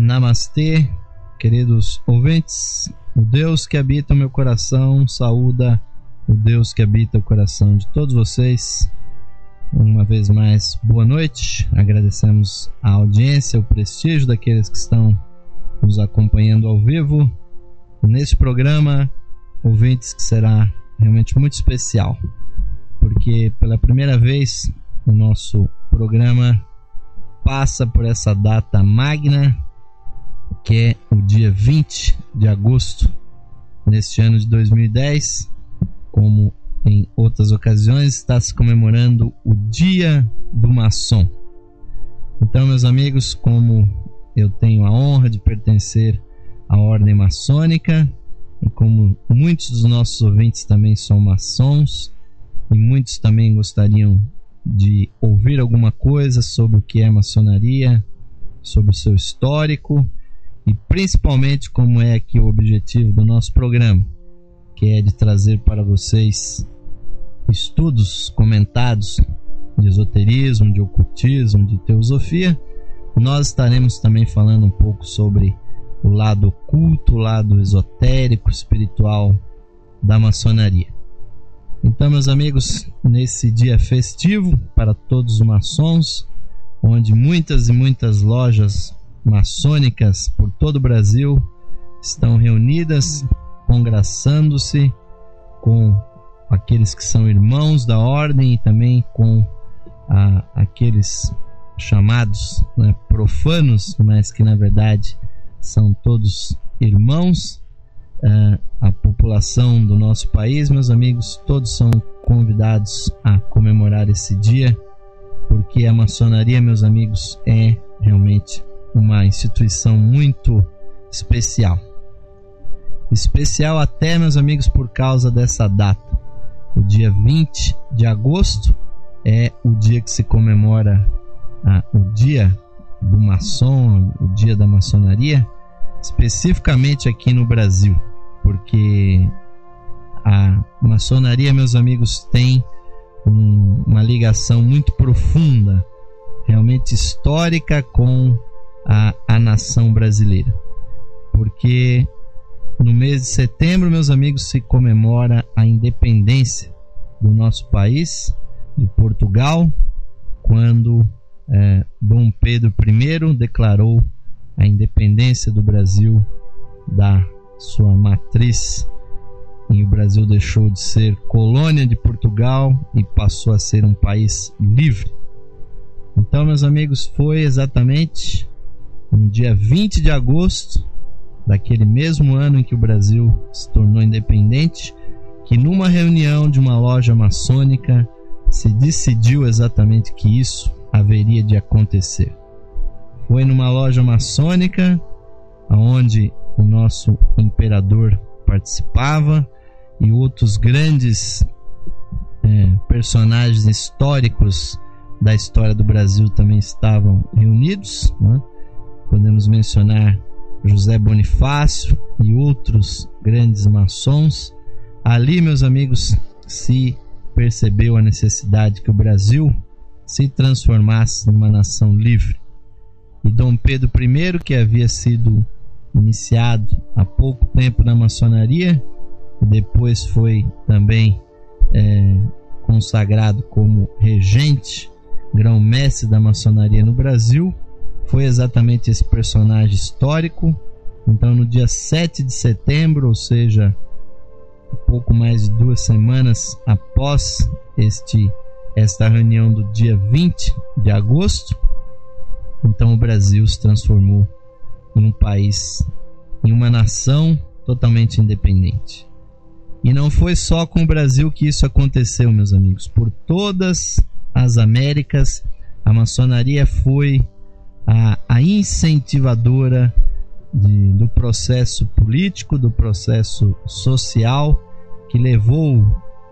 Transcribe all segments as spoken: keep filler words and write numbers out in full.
Namastê, queridos ouvintes. O Deus que habita o meu coração saúda o Deus que habita o coração de todos vocês. Uma vez mais, boa noite. Agradecemos a audiência, o prestígio daqueles que estão nos acompanhando ao vivo nesse programa, ouvintes, que será realmente muito especial, porque pela primeira vez o nosso programa passa por essa data magna, que é o dia vinte de agosto, neste ano de dois mil e dez. Como em outras ocasiões, está se comemorando o Dia do Maçom. Então, meus amigos, como eu tenho a honra de pertencer à ordem maçônica, e como muitos dos nossos ouvintes também são maçons, e muitos também gostariam de ouvir alguma coisa sobre o que é maçonaria, sobre o seu histórico, e principalmente como é aqui o objetivo do nosso programa, que é de trazer para vocês estudos comentados de esoterismo, de ocultismo, de teosofia. Nós estaremos também falando um pouco sobre o lado oculto, o lado esotérico, espiritual da maçonaria. Então, meus amigos, nesse dia festivo para todos os maçons, onde muitas e muitas lojas maçônicas por todo o Brasil estão reunidas, congraçando-se com aqueles que são irmãos da ordem e também com a, aqueles chamados, né, profanos, mas que na verdade são todos irmãos. Uh, a população do nosso país, meus amigos, todos são convidados a comemorar esse dia, porque a maçonaria, meus amigos, é realmente uma instituição muito especial. Especial até, meus amigos, por causa dessa data. O dia vinte de agosto é o dia que se comemora ah, o dia do maçom, o dia da maçonaria, especificamente aqui no Brasil, porque a maçonaria, meus amigos, tem um, uma ligação muito profunda, realmente histórica, com a, a nação brasileira, porque no mês de setembro, meus amigos, se comemora a independência do nosso país, de Portugal, quando é, Dom Pedro I declarou a independência do Brasil da sua matriz, e o Brasil deixou de ser colônia de Portugal e passou a ser um país livre. Então, meus amigos, foi exatamente no dia vinte de agosto daquele mesmo ano em que o Brasil se tornou independente, que numa reunião de uma loja maçônica se decidiu exatamente que isso haveria de acontecer. Foi numa loja maçônica onde o nosso imperador participava e outros grandes é, personagens históricos da história do Brasil também estavam reunidos, né? Podemos mencionar José Bonifácio e outros grandes maçons. Ali, meus amigos, se percebeu a necessidade que o Brasil se transformasse numa nação livre. E Dom Pedro I, que havia sido iniciado há pouco tempo na maçonaria e depois foi também é, consagrado como regente, grão-mestre da maçonaria no Brasil, foi exatamente esse personagem histórico. Então, no dia sete de setembro, ou seja, um pouco mais de duas semanas após este, esta reunião do dia vinte de agosto, então o Brasil se transformou em um país, em uma nação totalmente independente. E não foi só com o Brasil que isso aconteceu, meus amigos. Por todas as Américas, a maçonaria foi a, a incentivadora de, do processo político, do processo social, que levou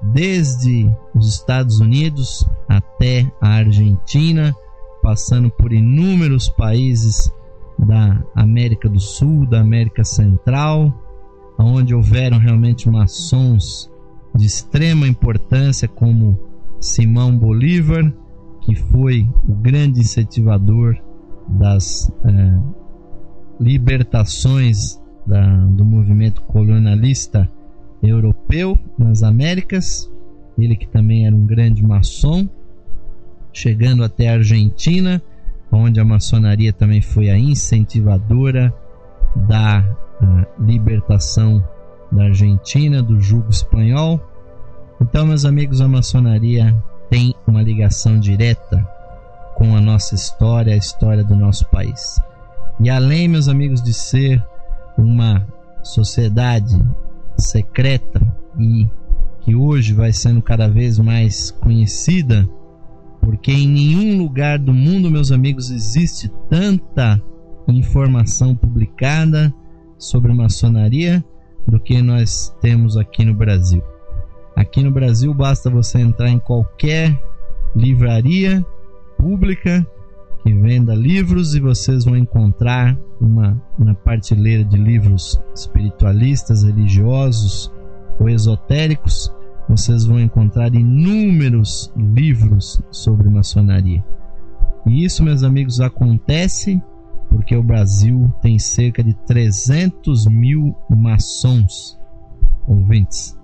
desde os Estados Unidos até a Argentina, passando por inúmeros países da América do Sul, da América Central, onde houveram realmente maçons de extrema importância, como Simão Bolívar, que foi o grande incentivador das eh, libertações da, do movimento colonialista europeu nas Américas. Ele que também era um grande maçom, chegando até a Argentina, onde a maçonaria também foi a incentivadora da a, libertação da Argentina do jugo espanhol. Então, meus amigos, a maçonaria tem uma ligação direta com a nossa história, a história do nosso país. E além, meus amigos, de ser uma sociedade secreta e que hoje vai sendo cada vez mais conhecida, porque em nenhum lugar do mundo, meus amigos, existe tanta informação publicada sobre maçonaria do que nós temos aqui no Brasil. Aqui no Brasil basta você entrar em qualquer livraria pública que venda livros e vocês vão encontrar uma, uma prateleira de livros espiritualistas, religiosos ou esotéricos. Vocês vão encontrar inúmeros livros sobre maçonaria. E isso, meus amigos, acontece porque o Brasil tem cerca de trezentos mil maçons, ouvintes.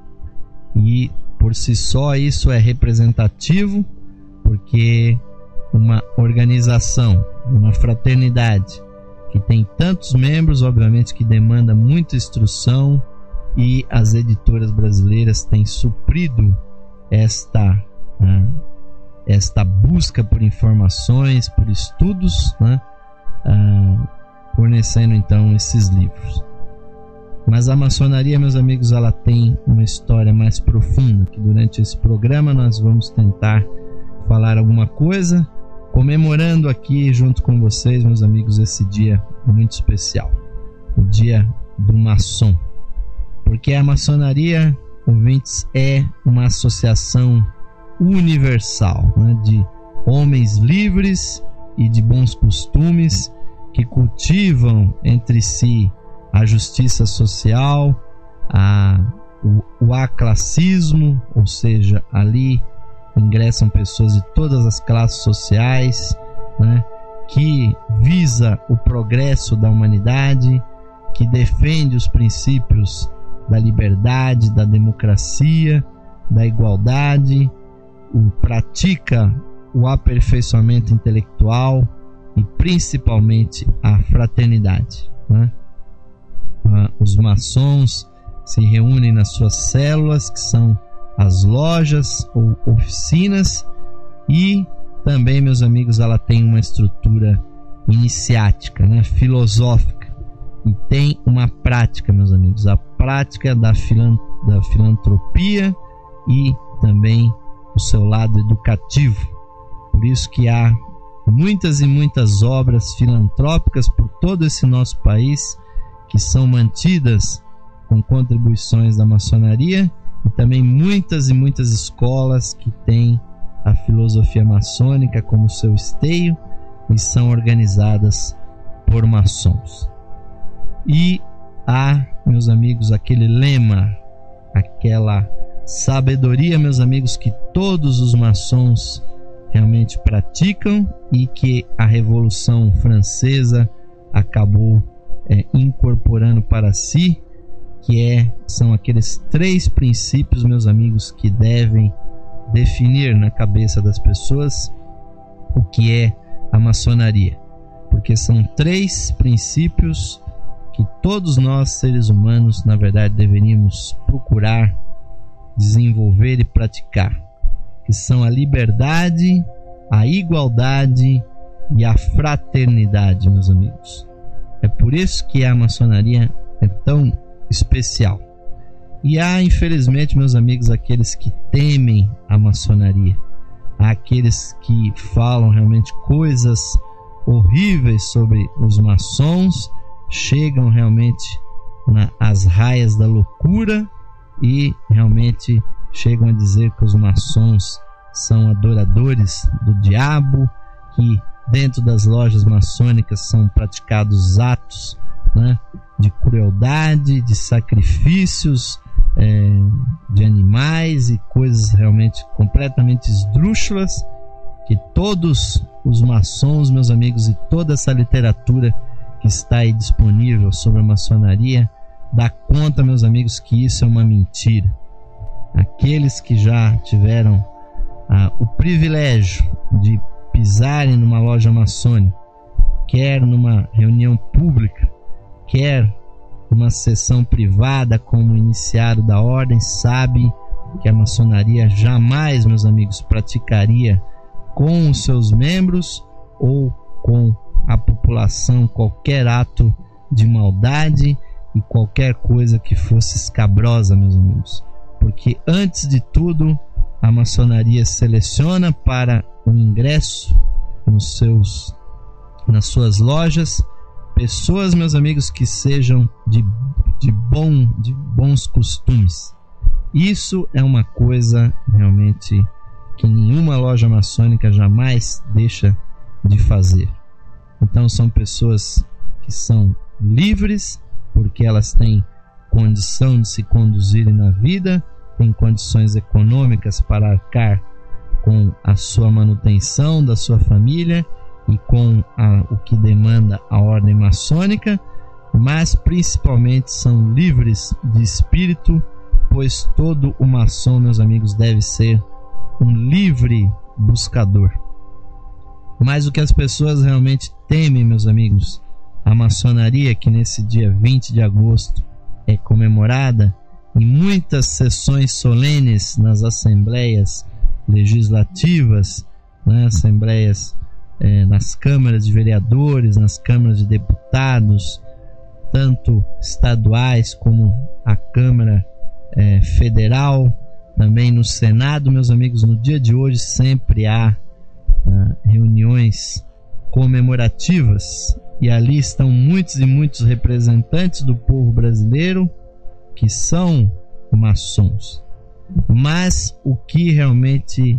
E por si só isso é representativo, porque uma organização, uma fraternidade que tem tantos membros, obviamente que demanda muita instrução, e as editoras brasileiras têm suprido esta, né, esta busca por informações, por estudos, né, uh, fornecendo então esses livros. Mas a maçonaria, meus amigos, ela tem uma história mais profunda, que durante esse programa nós vamos tentar falar alguma coisa, comemorando aqui junto com vocês, meus amigos, esse dia muito especial, o dia do maçom. Porque a maçonaria, ouvintes, é uma associação universal, né, de homens livres e de bons costumes que cultivam entre si a justiça social, a, o, o aclassismo, ou seja, ali ingressam pessoas de todas as classes sociais, né, que visa o progresso da humanidade, que defende os princípios da liberdade, da democracia, da igualdade, o, pratica o aperfeiçoamento intelectual e principalmente a fraternidade, né? Ah, os maçons se reúnem nas suas células, que são as lojas ou oficinas, e também, meus amigos, ela tem uma estrutura iniciática, né, filosófica, e tem uma prática, meus amigos, a prática da, filan da filantropia e também o seu lado educativo. Por isso que há muitas e muitas obras filantrópicas por todo esse nosso país que são mantidas com contribuições da maçonaria, e também muitas e muitas escolas que têm a filosofia maçônica como seu esteio e são organizadas por maçons. E há, meus amigos, aquele lema, aquela sabedoria, meus amigos, que todos os maçons realmente praticam e que a Revolução Francesa acabou é, incorporando para si, que é, são aqueles três princípios, meus amigos, que devem definir na cabeça das pessoas o que é a maçonaria, porque são três princípios que todos nós, seres humanos, na verdade, deveríamos procurar desenvolver e praticar, que são a liberdade, a igualdade e a fraternidade, meus amigos. É por isso que a maçonaria é tão especial. E há, infelizmente, meus amigos, aqueles que temem a maçonaria, há aqueles que falam realmente coisas horríveis sobre os maçons, chegam realmente às raias da loucura e realmente chegam a dizer que os maçons são adoradores do diabo, que dentro das lojas maçônicas são praticados atos, né, de crueldade, de sacrifícios é, de animais e coisas realmente completamente esdrúxulas, que todos os maçons, meus amigos, e toda essa literatura que está aí disponível sobre a maçonaria dá conta, meus amigos, que isso é uma mentira. Aqueles que já tiveram ah, o privilégio de pisarem numa loja maçônica, quer numa reunião pública, quer numa sessão privada como iniciado da ordem, sabe que a maçonaria jamais, meus amigos, praticaria com os seus membros ou com a população qualquer ato de maldade e qualquer coisa que fosse escabrosa, meus amigos. Porque antes de tudo, a maçonaria seleciona para o ingresso nos seus, nas suas lojas pessoas, meus amigos, que sejam de, de, bom, de bons costumes. Isso é uma coisa realmente que nenhuma loja maçônica jamais deixa de fazer. Então são pessoas que são livres porque elas têm condição de se conduzirem na vida, têm condições econômicas para arcar com a sua manutenção da sua família e com a, o que demanda a ordem maçônica, mas principalmente são livres de espírito, pois todo o maçom, meus amigos, deve ser um livre buscador. Mas o que as pessoas realmente temem, meus amigos, a maçonaria, que nesse dia vinte de agosto é comemorada em muitas sessões solenes nas assembleias legislativas, né, assembleias é, nas câmaras de vereadores, nas câmaras de deputados, tanto estaduais como a Câmara é, Federal, também no Senado, meus amigos. No dia de hoje sempre há ah, reuniões comemorativas e ali estão muitos e muitos representantes do povo brasileiro que são maçons. Mas o que realmente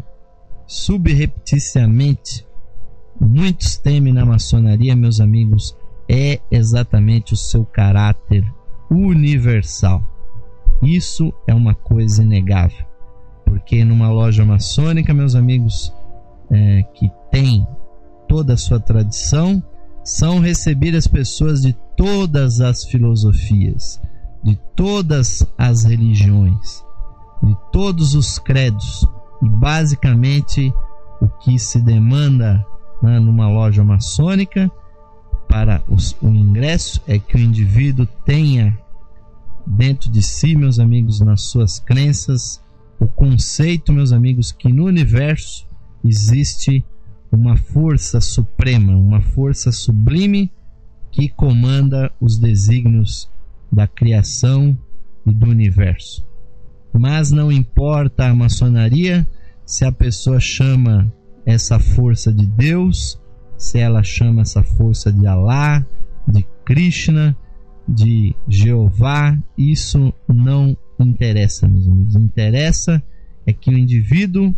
subrepticiamente muitos temem na maçonaria, meus amigos, é exatamente o seu caráter universal. Isso é uma coisa inegável, porque numa loja maçônica, meus amigos, é, que tem toda a sua tradição, são recebidas pessoas de todas as filosofias, de todas as religiões, de todos os credos, e basicamente o que se demanda, né, numa loja maçônica para os, o ingresso é que o indivíduo tenha dentro de si, meus amigos, nas suas crenças, o conceito, meus amigos, que no universo existe uma força suprema, uma força sublime que comanda os desígnios da criação e do universo. Mas não importa a maçonaria se a pessoa chama essa força de Deus, se ela chama essa força de Alá, de Krishna, de Jeová, isso não interessa, meus amigos. Interessa é que o indivíduo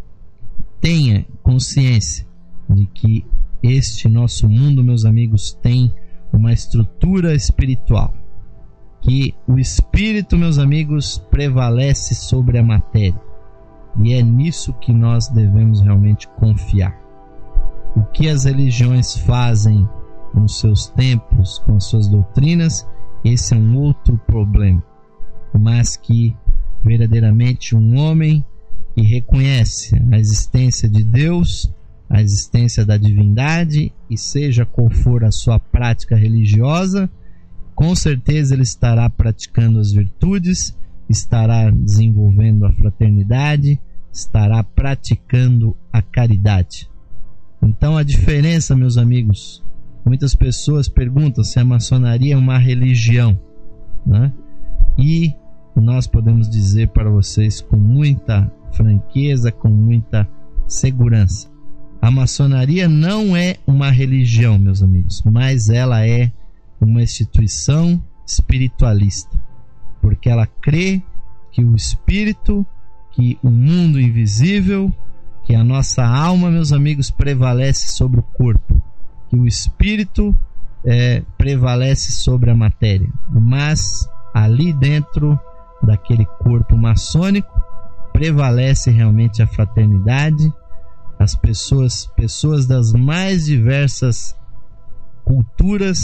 tenha consciência de que este nosso mundo, meus amigos, tem uma estrutura espiritual, que o espírito, meus amigos, prevalece sobre a matéria, e é nisso que nós devemos realmente confiar. O que as religiões fazem nos seus templos, com as suas doutrinas, esse é um outro problema, mas que verdadeiramente um homem que reconhece a existência de Deus, a existência da divindade, e seja qual for a sua prática religiosa, com certeza ele estará praticando as virtudes, estará desenvolvendo a fraternidade, estará praticando a caridade. Então a diferença, meus amigos, muitas pessoas perguntam se a maçonaria é uma religião, né? E nós podemos dizer para vocês com muita franqueza, com muita segurança: a maçonaria não é uma religião, meus amigos, mas ela é uma instituição espiritualista, porque ela crê que o espírito, que o mundo invisível, que a nossa alma, meus amigos, prevalece sobre o corpo, que o espírito é, prevalece sobre a matéria, mas ali dentro daquele corpo maçônico prevalece realmente a fraternidade. As pessoas, pessoas das mais diversas culturas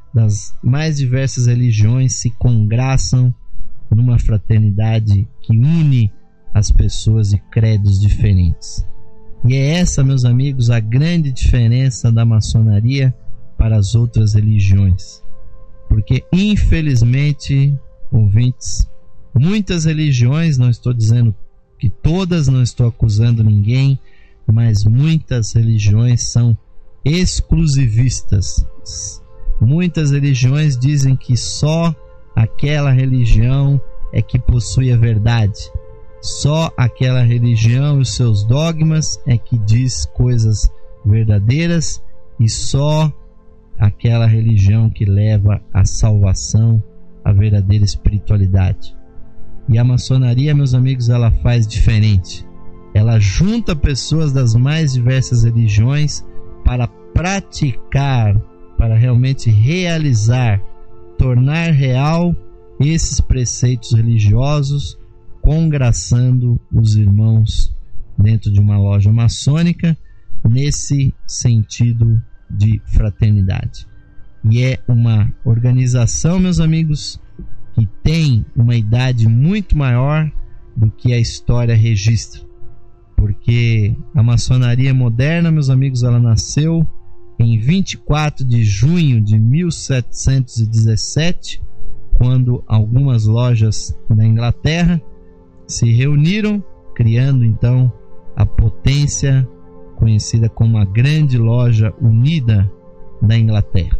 das mais diversas religiões se congraçam numa fraternidade que une as pessoas de credos diferentes. E é essa, meus amigos, a grande diferença da maçonaria para as outras religiões. Porque, infelizmente, ouvintes, muitas religiões, não estou dizendo que todas, não estou acusando ninguém, mas muitas religiões são exclusivistas. Muitas religiões dizem que só aquela religião é que possui a verdade. Só aquela religião e os seus dogmas é que diz coisas verdadeiras, e só aquela religião que leva à salvação, à verdadeira espiritualidade. E a maçonaria, meus amigos, ela faz diferente. Ela junta pessoas das mais diversas religiões para praticar, para realmente realizar, tornar real esses preceitos religiosos, congraçando os irmãos dentro de uma loja maçônica nesse sentido de fraternidade. E é uma organização, meus amigos, que tem uma idade muito maior do que a história registra, porque a maçonaria moderna, meus amigos, ela nasceu em vinte e quatro de junho de mil setecentos e dezessete, quando algumas lojas da Inglaterra se reuniram, criando então a potência conhecida como a Grande Loja Unida da Inglaterra.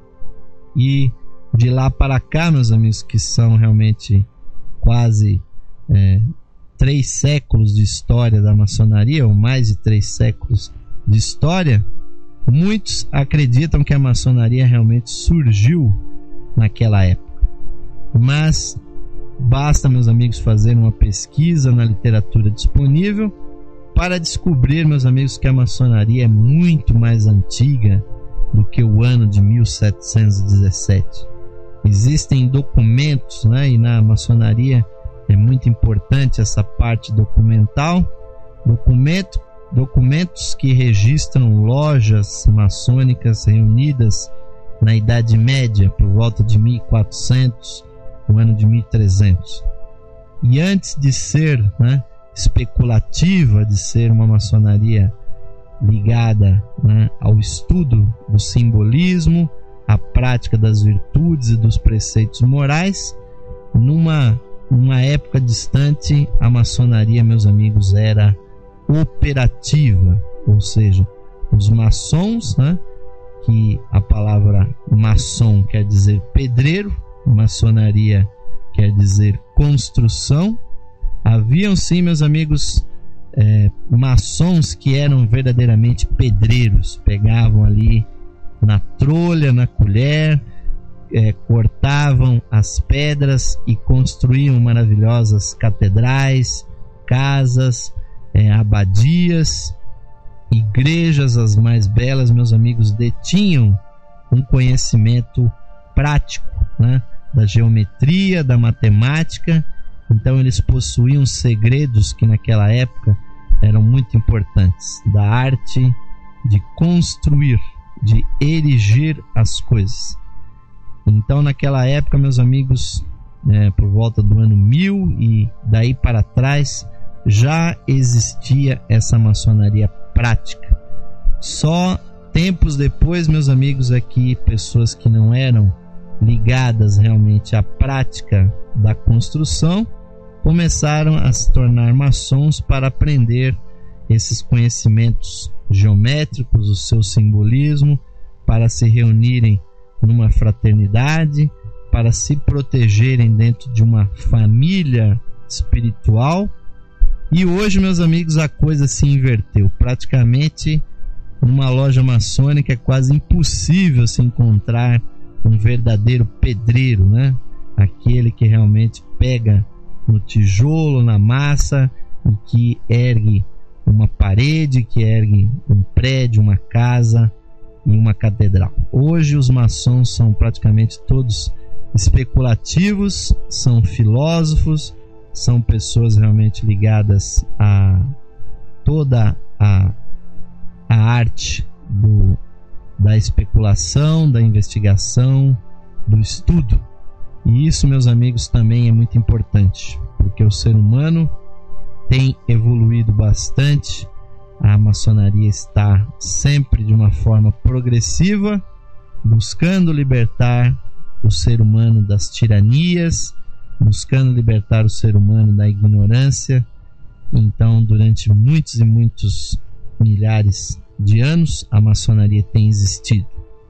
E de lá para cá, meus amigos, que são realmente quase é, três séculos de história da maçonaria, ou mais de três séculos de história, muitos acreditam que a maçonaria realmente surgiu naquela época. Mas basta, meus amigos, fazer uma pesquisa na literatura disponível para descobrir, meus amigos, que a maçonaria é muito mais antiga do que o ano de mil setecentos e dezessete. Existem documentos, né? E na maçonaria é muito importante essa parte documental, documento, documentos que registram lojas maçônicas reunidas na Idade Média, por volta de mil e quatrocentos, no ano de mil e trezentos. E antes de ser, né, especulativa, de ser uma maçonaria ligada, né, ao estudo do simbolismo, à prática das virtudes e dos preceitos morais, numa, numa época distante, a maçonaria, meus amigos, era operativa, ou seja, os maçons, né, que a palavra maçom quer dizer pedreiro, maçonaria quer dizer construção. Haviam sim, meus amigos, é, maçons que eram verdadeiramente pedreiros, pegavam ali na trolha, na colher, é, cortavam as pedras e construíam maravilhosas catedrais, casas, é, abadias, igrejas as mais belas. Meus amigos, detinham um conhecimento prático, né, da geometria, da matemática. Então eles possuíam segredos que naquela época eram muito importantes, da arte de construir, de erigir as coisas. Então naquela época, meus amigos, é, por volta do ano mil e daí para trás, já existia essa maçonaria prática. Só tempos depois, meus amigos, aqui pessoas que não eram ligadas realmente à prática da construção começaram a se tornar maçons para aprender esses conhecimentos geométricos, o seu simbolismo, para se reunirem numa fraternidade, para se protegerem dentro de uma família espiritual. E hoje, meus amigos, a coisa se inverteu. Praticamente numa loja maçônica é quase impossível se encontrar um verdadeiro pedreiro, né? Aquele que realmente pega no tijolo, na massa, e que ergue uma parede, que ergue um prédio, uma casa e uma catedral. Hoje os maçons são praticamente todos especulativos, são filósofos, são pessoas realmente ligadas a toda a, a arte do, da especulação, da investigação, do estudo. E isso, meus amigos, também é muito importante, porque o ser humano tem evoluído bastante. A maçonaria está sempre de uma forma progressiva, buscando libertar o ser humano das tiranias, buscando libertar o ser humano da ignorância. Então, durante muitos e muitos milhares de anos, a maçonaria tem existido.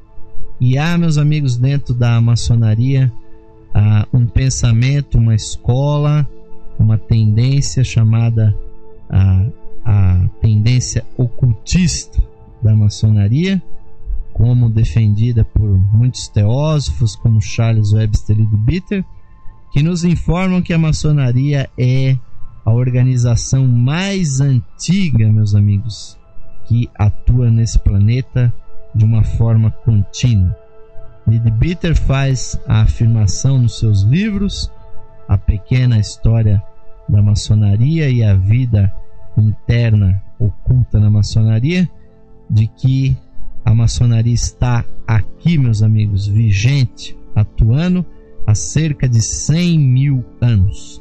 E há, meus amigos, dentro da maçonaria, há um pensamento, uma escola, uma tendência chamada a, a tendência ocultista da maçonaria, como defendida por muitos teósofos, como Charles Webster Leadbeater, que nos informam que a maçonaria é a organização mais antiga, meus amigos, que atua nesse planeta de uma forma contínua. Leadbeater faz a afirmação nos seus livros, A Pequena História da Maçonaria e a Vida Interna Oculta na Maçonaria, de que a maçonaria está aqui, meus amigos, vigente, atuando há cerca de cem mil anos.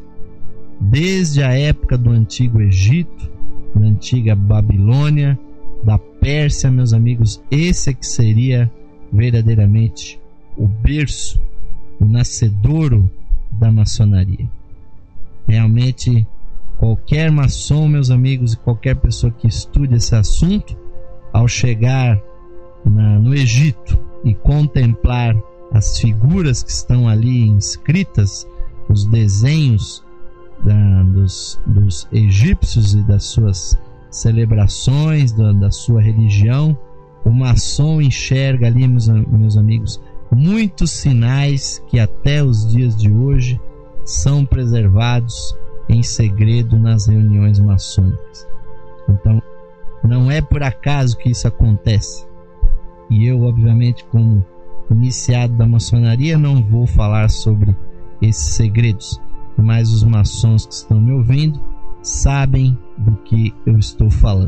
Desde a época do Antigo Egito, da antiga Babilônia, da Pérsia, meus amigos, esse é que seria verdadeiramente o berço, o nascedouro da maçonaria. Realmente, qualquer maçom, meus amigos, e qualquer pessoa que estude esse assunto, ao chegar na, no Egito e contemplar as figuras que estão ali inscritas, os desenhos da, dos, dos egípcios e das suas celebrações, da, da sua religião, o maçom enxerga ali, meus, meus amigos, muitos sinais que até os dias de hoje são preservados em segredo nas reuniões maçônicas. Então, não é por acaso que isso acontece. E eu, obviamente, como iniciado da maçonaria, não vou falar sobre esses segredos, mas os maçons que estão me ouvindo sabem do que eu estou falando.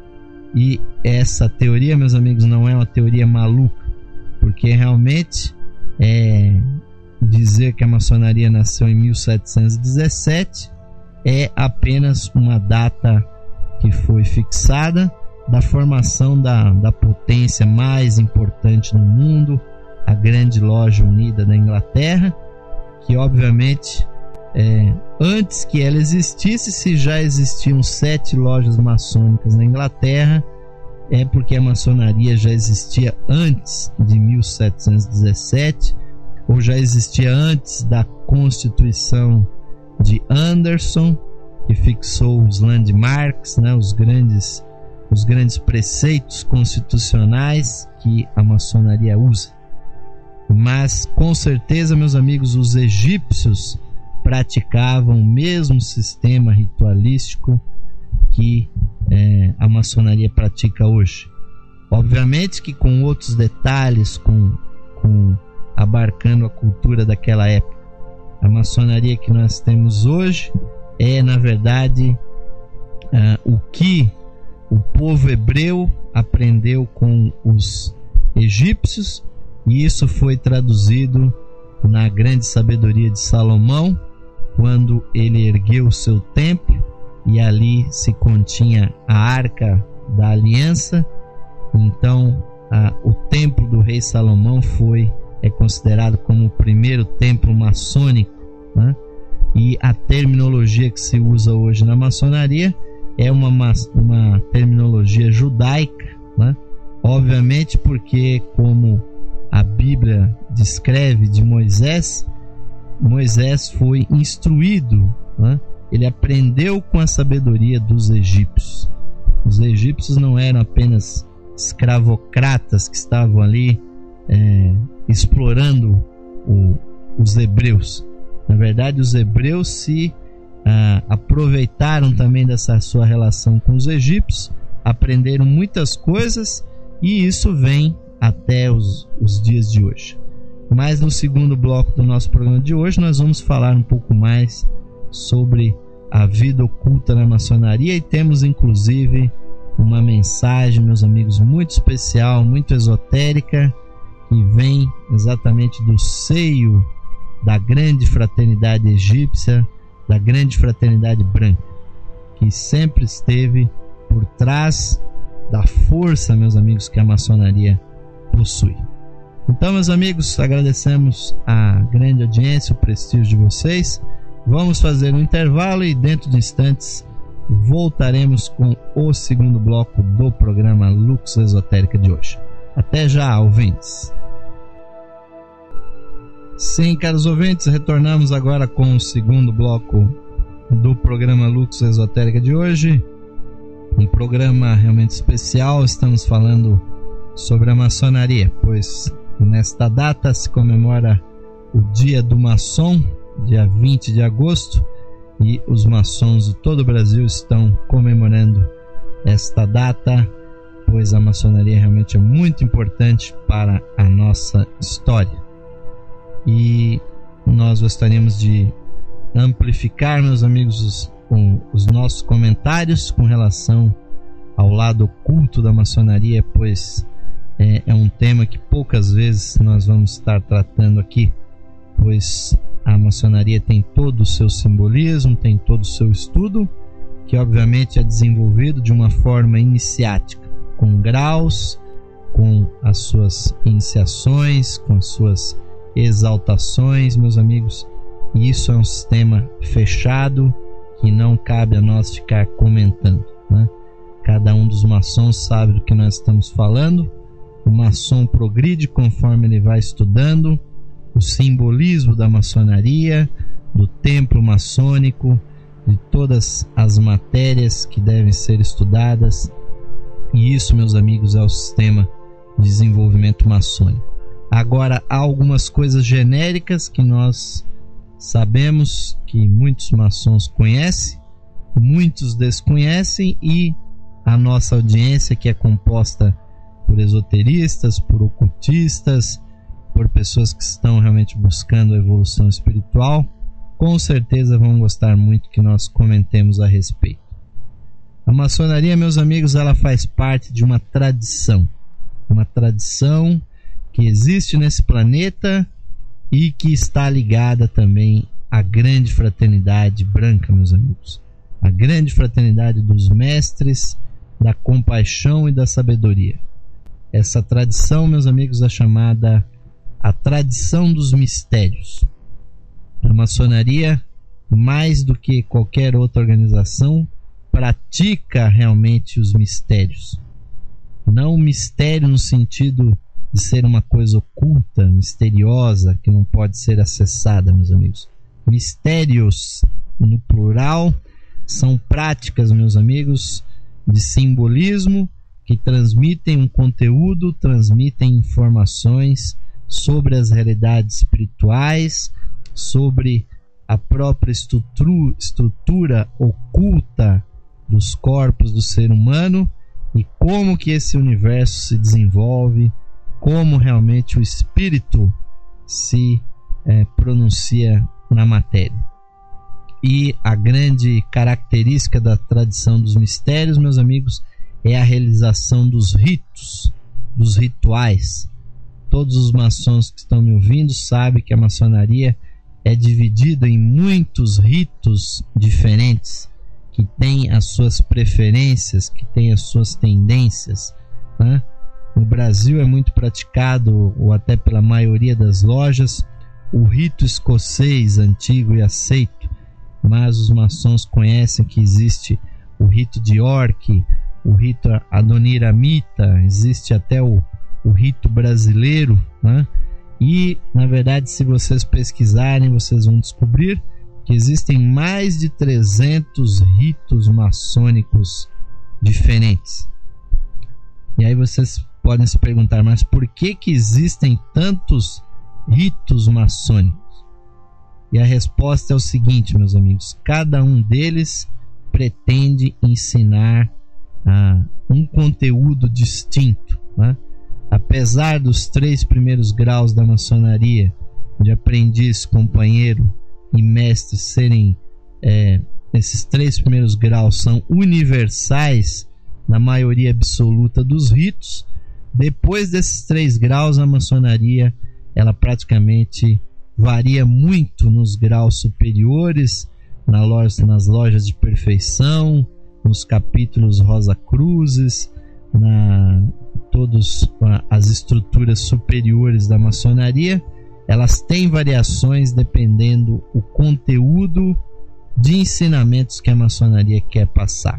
E essa teoria, meus amigos, não é uma teoria maluca, porque realmente é dizer que a maçonaria nasceu em mil setecentos e dezessete é apenas uma data que foi fixada da formação da, da potência mais importante no mundo, a Grande Loja Unida da Inglaterra, que obviamente é, antes que ela existisse, se já existiam sete lojas maçônicas na Inglaterra, é porque a maçonaria já existia antes de mil setecentos e dezessete, ou já existia antes da Constituição de Anderson, que fixou os landmarks, né, os grandes, os grandes preceitos constitucionais que a maçonaria usa. Mas com certeza, meus amigos, os egípcios praticavam o mesmo sistema ritualístico que é, a maçonaria pratica hoje. Obviamente que com outros detalhes, com, com abarcando a cultura daquela época. A maçonaria que nós temos hoje é, na verdade, uh, o que o povo hebreu aprendeu com os egípcios, e isso foi traduzido na grande sabedoria de Salomão, quando ele ergueu o seu templo e ali se continha a Arca da Aliança. Então, a, o templo do rei Salomão foi é considerado como o primeiro templo maçônico, né? E a terminologia que se usa hoje na maçonaria é uma, uma terminologia judaica, né? Obviamente porque, como a Bíblia descreve de Moisés, Moisés foi instruído, né? Ele aprendeu com a sabedoria dos egípcios. Os egípcios não eram apenas escravocratas que estavam ali é, explorando o, os hebreus. Na verdade, os hebreus se ah, aproveitaram também dessa sua relação com os egípcios, aprenderam muitas coisas, e isso vem até os, os dias de hoje. Mas no segundo bloco do nosso programa de hoje, nós vamos falar um pouco mais sobre a vida oculta na maçonaria, e temos inclusive uma mensagem, meus amigos, muito especial, muito esotérica, que vem exatamente do seio da grande fraternidade egípcia, da grande fraternidade branca, que sempre esteve por trás da força, meus amigos, que a maçonaria possui. Então, meus amigos, agradecemos a grande audiência, o prestígio de vocês. Vamos fazer um intervalo e dentro de instantes voltaremos com o segundo bloco do programa Lux Esotérica de hoje. Até já, ouvintes! Sim, caros ouvintes, retornamos agora com o segundo bloco do programa Lux Esotérica de hoje. Um programa realmente especial, estamos falando sobre a maçonaria, pois nesta data se comemora o Dia do Maçom, dia vinte de agosto, e os maçons de todo o Brasil estão comemorando esta data, pois a maçonaria realmente é muito importante para a nossa história. E nós gostaríamos de amplificar, meus amigos, os, os nossos comentários com relação ao lado oculto da maçonaria, pois é, é um tema que poucas vezes nós vamos estar tratando aqui, pois a maçonaria tem todo o seu simbolismo, tem todo o seu estudo, que obviamente é desenvolvido de uma forma iniciática, com graus, com as suas iniciações, com as suas exaltações, meus amigos, e isso é um sistema fechado que não cabe a nós ficar comentando, né? Cada um dos maçons sabe do que nós estamos falando. O maçom progride conforme ele vai estudando o simbolismo da maçonaria, do templo maçônico, de todas as matérias que devem ser estudadas, e isso, meus amigos, é o sistema de desenvolvimento maçônico. Agora, há algumas coisas genéricas que nós sabemos que muitos maçons conhecem, muitos desconhecem, e a nossa audiência, que é composta por esoteristas, por ocultistas, por pessoas que estão realmente buscando a evolução espiritual, com certeza vão gostar muito que nós comentemos a respeito. A maçonaria, meus amigos, ela faz parte de uma tradição, uma tradição que existe nesse planeta e que está ligada também à grande fraternidade branca, meus amigos, a grande fraternidade dos mestres da compaixão e da sabedoria. Essa tradição, meus amigos, é chamada a tradição dos mistérios. A maçonaria, mais do que qualquer outra organização, pratica realmente os mistérios. Não o mistério no sentido de ser uma coisa oculta, misteriosa, que não pode ser acessada, meus amigos. Mistérios, no plural, são práticas, meus amigos, de simbolismo que transmitem um conteúdo, transmitem informações sobre as realidades espirituais, sobre a própria estrutura, estrutura oculta dos corpos do ser humano e como que esse universo se desenvolve, como realmente o espírito se é, pronuncia na matéria. E a grande característica da tradição dos mistérios, meus amigos, é a realização dos ritos, dos rituais. Todos os maçons que estão me ouvindo sabem que a maçonaria é dividida em muitos ritos diferentes, que têm as suas preferências, que têm as suas tendências, né? No Brasil é muito praticado, ou até pela maioria das lojas, o rito escocês antigo e aceito, mas os maçons conhecem que existe o rito de York, o rito adoniramita, existe até o, o rito brasileiro, né? E, na verdade, se vocês pesquisarem, vocês vão descobrir que existem mais de trezentos ritos maçônicos diferentes. E aí vocês podem se perguntar, mas por que que existem tantos ritos maçônicos? E a resposta é o seguinte, meus amigos: cada um deles pretende ensinar ah, um conteúdo distinto, né? Apesar dos três primeiros graus da maçonaria, de aprendiz, companheiro e mestre, serem é, esses três primeiros graus são universais na maioria absoluta dos ritos. Depois desses três graus, a maçonaria ela praticamente varia muito nos graus superiores, na loja, nas lojas de perfeição, nos capítulos Rosa Cruzes, na todas as estruturas superiores da maçonaria. Elas têm variações dependendo o conteúdo de ensinamentos que a maçonaria quer passar.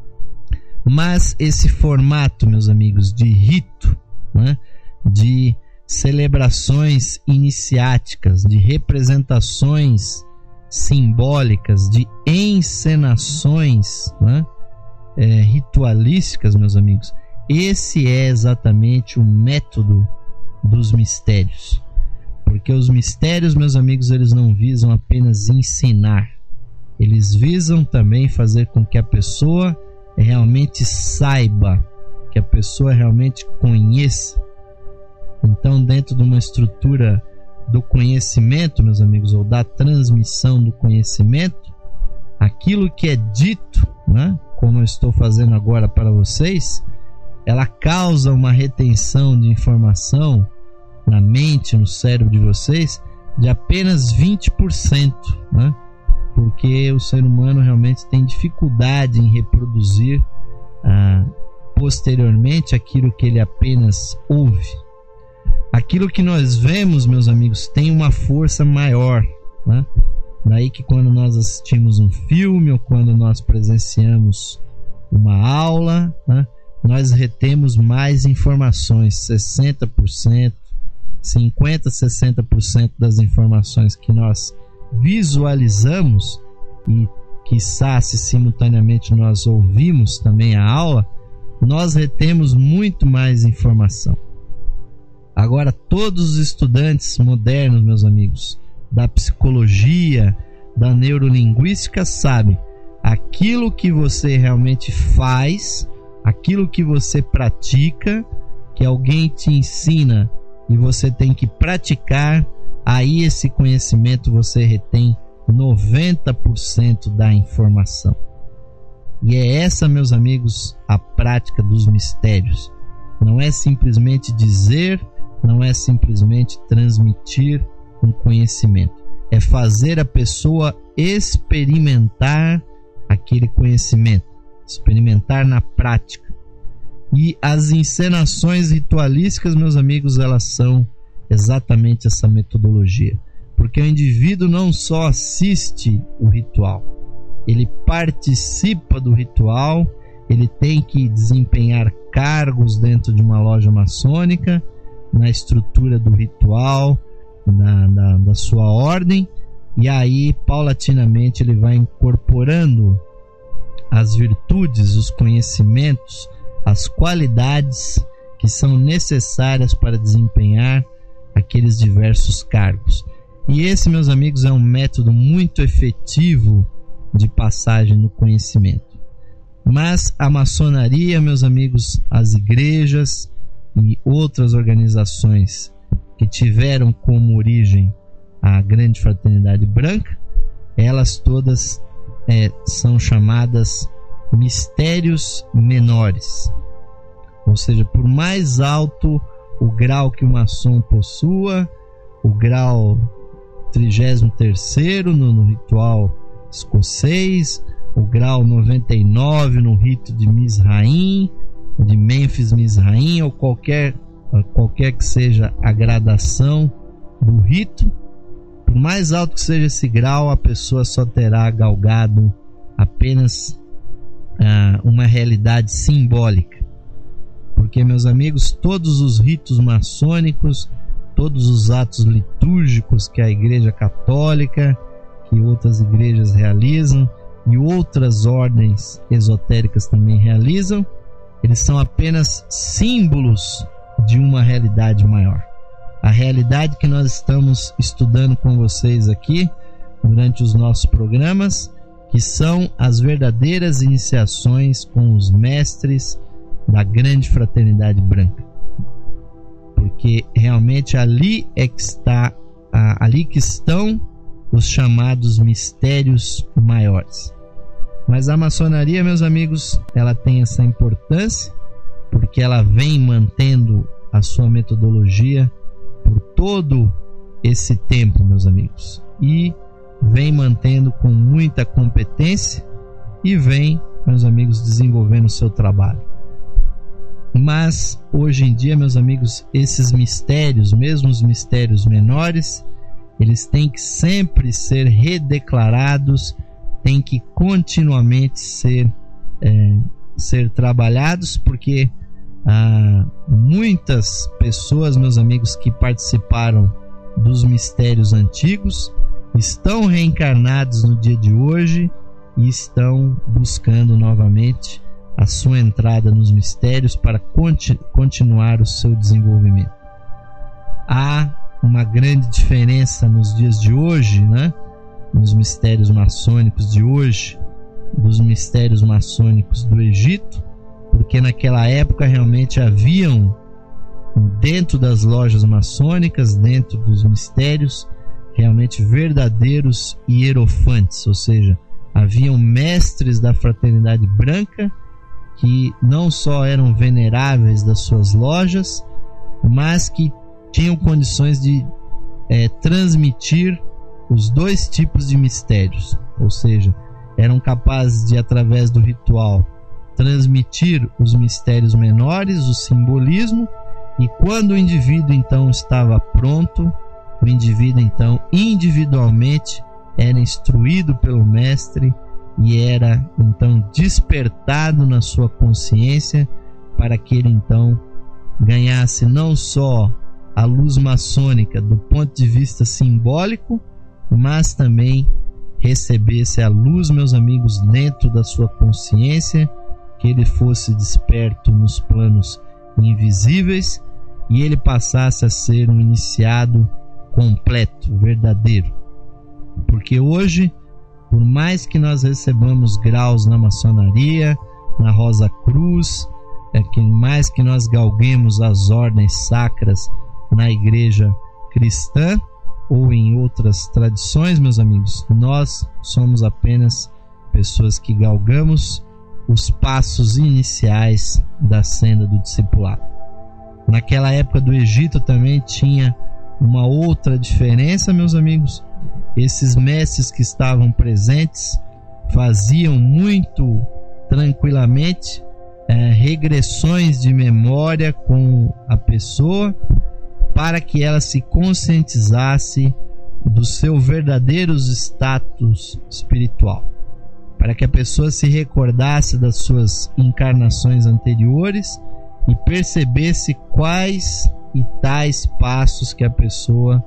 Mas esse formato, meus amigos, de rito, né, de celebrações iniciáticas, de representações simbólicas, de encenações, né, é, ritualísticas, meus amigos, esse é exatamente o método dos mistérios. Porque os mistérios, meus amigos, eles não visam apenas ensinar. Eles visam também fazer com que a pessoa realmente saiba, que a pessoa realmente conheça. Então, dentro de uma estrutura do conhecimento, meus amigos, ou da transmissão do conhecimento, aquilo que é dito, né, como eu estou fazendo agora para vocês, ela causa uma retenção de informação na mente, no cérebro de vocês, de apenas vinte por cento, né? Porque o ser humano realmente tem dificuldade em reproduzir ah, posteriormente aquilo que ele apenas ouve. Aquilo que nós vemos, meus amigos, tem uma força maior, né? Daí que quando nós assistimos um filme ou quando nós presenciamos uma aula, né, nós retemos mais informações, sessenta por cento, cinquenta por cento, sessenta por cento das informações que nós visualizamos e quiçá se simultaneamente nós ouvimos também a aula, nós retemos muito mais informação. Agora, todos os estudantes modernos, meus amigos, da psicologia, da neurolinguística, sabem aquilo que você realmente faz, aquilo que você pratica, que alguém te ensina e você tem que praticar, aí esse conhecimento você retém noventa por cento da informação. E é essa, meus amigos, a prática dos mistérios. Não é simplesmente dizer, não é simplesmente transmitir um conhecimento. É fazer a pessoa experimentar aquele conhecimento, experimentar na prática. E as encenações ritualísticas, meus amigos, elas são exatamente essa metodologia. Porque o indivíduo não só assiste o ritual, ele participa do ritual, ele tem que desempenhar cargos dentro de uma loja maçônica, na estrutura do ritual, na, na, da sua ordem, e aí paulatinamente ele vai incorporando as virtudes, os conhecimentos, as qualidades que são necessárias para desempenhar aqueles diversos cargos. E esse, meus amigos, é um método muito efetivo de passagem do conhecimento. Mas a maçonaria, meus amigos, as igrejas e outras organizações que tiveram como origem a Grande Fraternidade Branca, elas todas é, são chamadas mistérios menores. Ou seja, por mais alto o grau que o maçom possua, o grau trigésimo terceiro no, no ritual escocês, o grau noventa e nove no rito de Mizraim, de Memphis Mizraim, ou qualquer, qualquer que seja a gradação do rito, por mais alto que seja esse grau, a pessoa só terá galgado apenas ah, uma realidade simbólica. Porque, meus amigos, todos os ritos maçônicos, todos os atos litúrgicos que a Igreja Católica, que outras igrejas realizam e outras ordens esotéricas também realizam, eles são apenas símbolos de uma realidade maior. A realidade que nós estamos estudando com vocês aqui durante os nossos programas, que são as verdadeiras iniciações com os mestres da Grande Fraternidade Branca. Porque realmente ali é que está, ali que estão os chamados mistérios maiores. Mas a maçonaria, meus amigos, ela tem essa importância porque ela vem mantendo a sua metodologia por todo esse tempo, meus amigos, e vem mantendo com muita competência e vem, meus amigos, desenvolvendo o seu trabalho. Mas hoje em dia, meus amigos, esses mistérios, mesmo os mistérios menores, eles têm que sempre ser redeclarados, têm que continuamente ser, é, ser trabalhados, porque há muitas pessoas, meus amigos, que participaram dos mistérios antigos, estão reencarnados no dia de hoje e estão buscando novamente a sua entrada nos mistérios para conti- continuar o seu desenvolvimento. Há uma grande diferença nos dias de hoje, né? Nos mistérios maçônicos de hoje, dos mistérios maçônicos do Egito, porque naquela época realmente haviam, dentro das lojas maçônicas, dentro dos mistérios, realmente verdadeiros hierofantes, ou seja, haviam mestres da fraternidade branca que não só eram veneráveis das suas lojas, mas que tinham condições de é, transmitir os dois tipos de mistérios, ou seja, eram capazes de, através do ritual, transmitir os mistérios menores, o simbolismo, e quando o indivíduo então estava pronto, o indivíduo então individualmente era instruído pelo mestre e era então despertado na sua consciência para que ele então ganhasse não só a luz maçônica do ponto de vista simbólico, mas também recebesse a luz, meus amigos, dentro da sua consciência, que ele fosse desperto nos planos invisíveis e ele passasse a ser um iniciado completo, verdadeiro. Porque hoje, por mais que nós recebamos graus na maçonaria, na Rosa Cruz, é que mais que nós galguemos as ordens sacras na igreja cristã ou em outras tradições, meus amigos, nós somos apenas pessoas que galgamos os passos iniciais da senda do discipulado. Naquela época do Egito também tinha uma outra diferença, meus amigos. Esses mestres que estavam presentes faziam muito tranquilamente é, regressões de memória com a pessoa para que ela se conscientizasse do seu verdadeiro status espiritual, para que a pessoa se recordasse das suas encarnações anteriores e percebesse quais e tais passos que a pessoa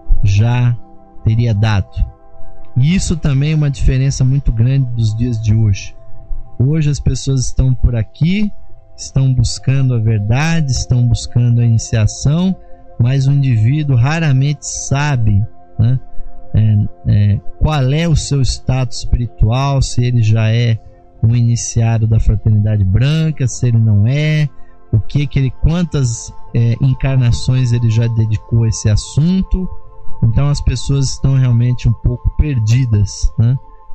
já teria dado. E isso também é uma diferença muito grande dos dias de hoje. Hoje as pessoas estão por aqui, estão buscando a verdade, estão buscando a iniciação, mas o indivíduo raramente sabe, né, é, é, qual é o seu status espiritual, se ele já é um iniciado da fraternidade branca, se ele não é, o que que ele, quantas é, encarnações ele já dedicou a esse assunto. Então as pessoas estão realmente um pouco perdidas, né,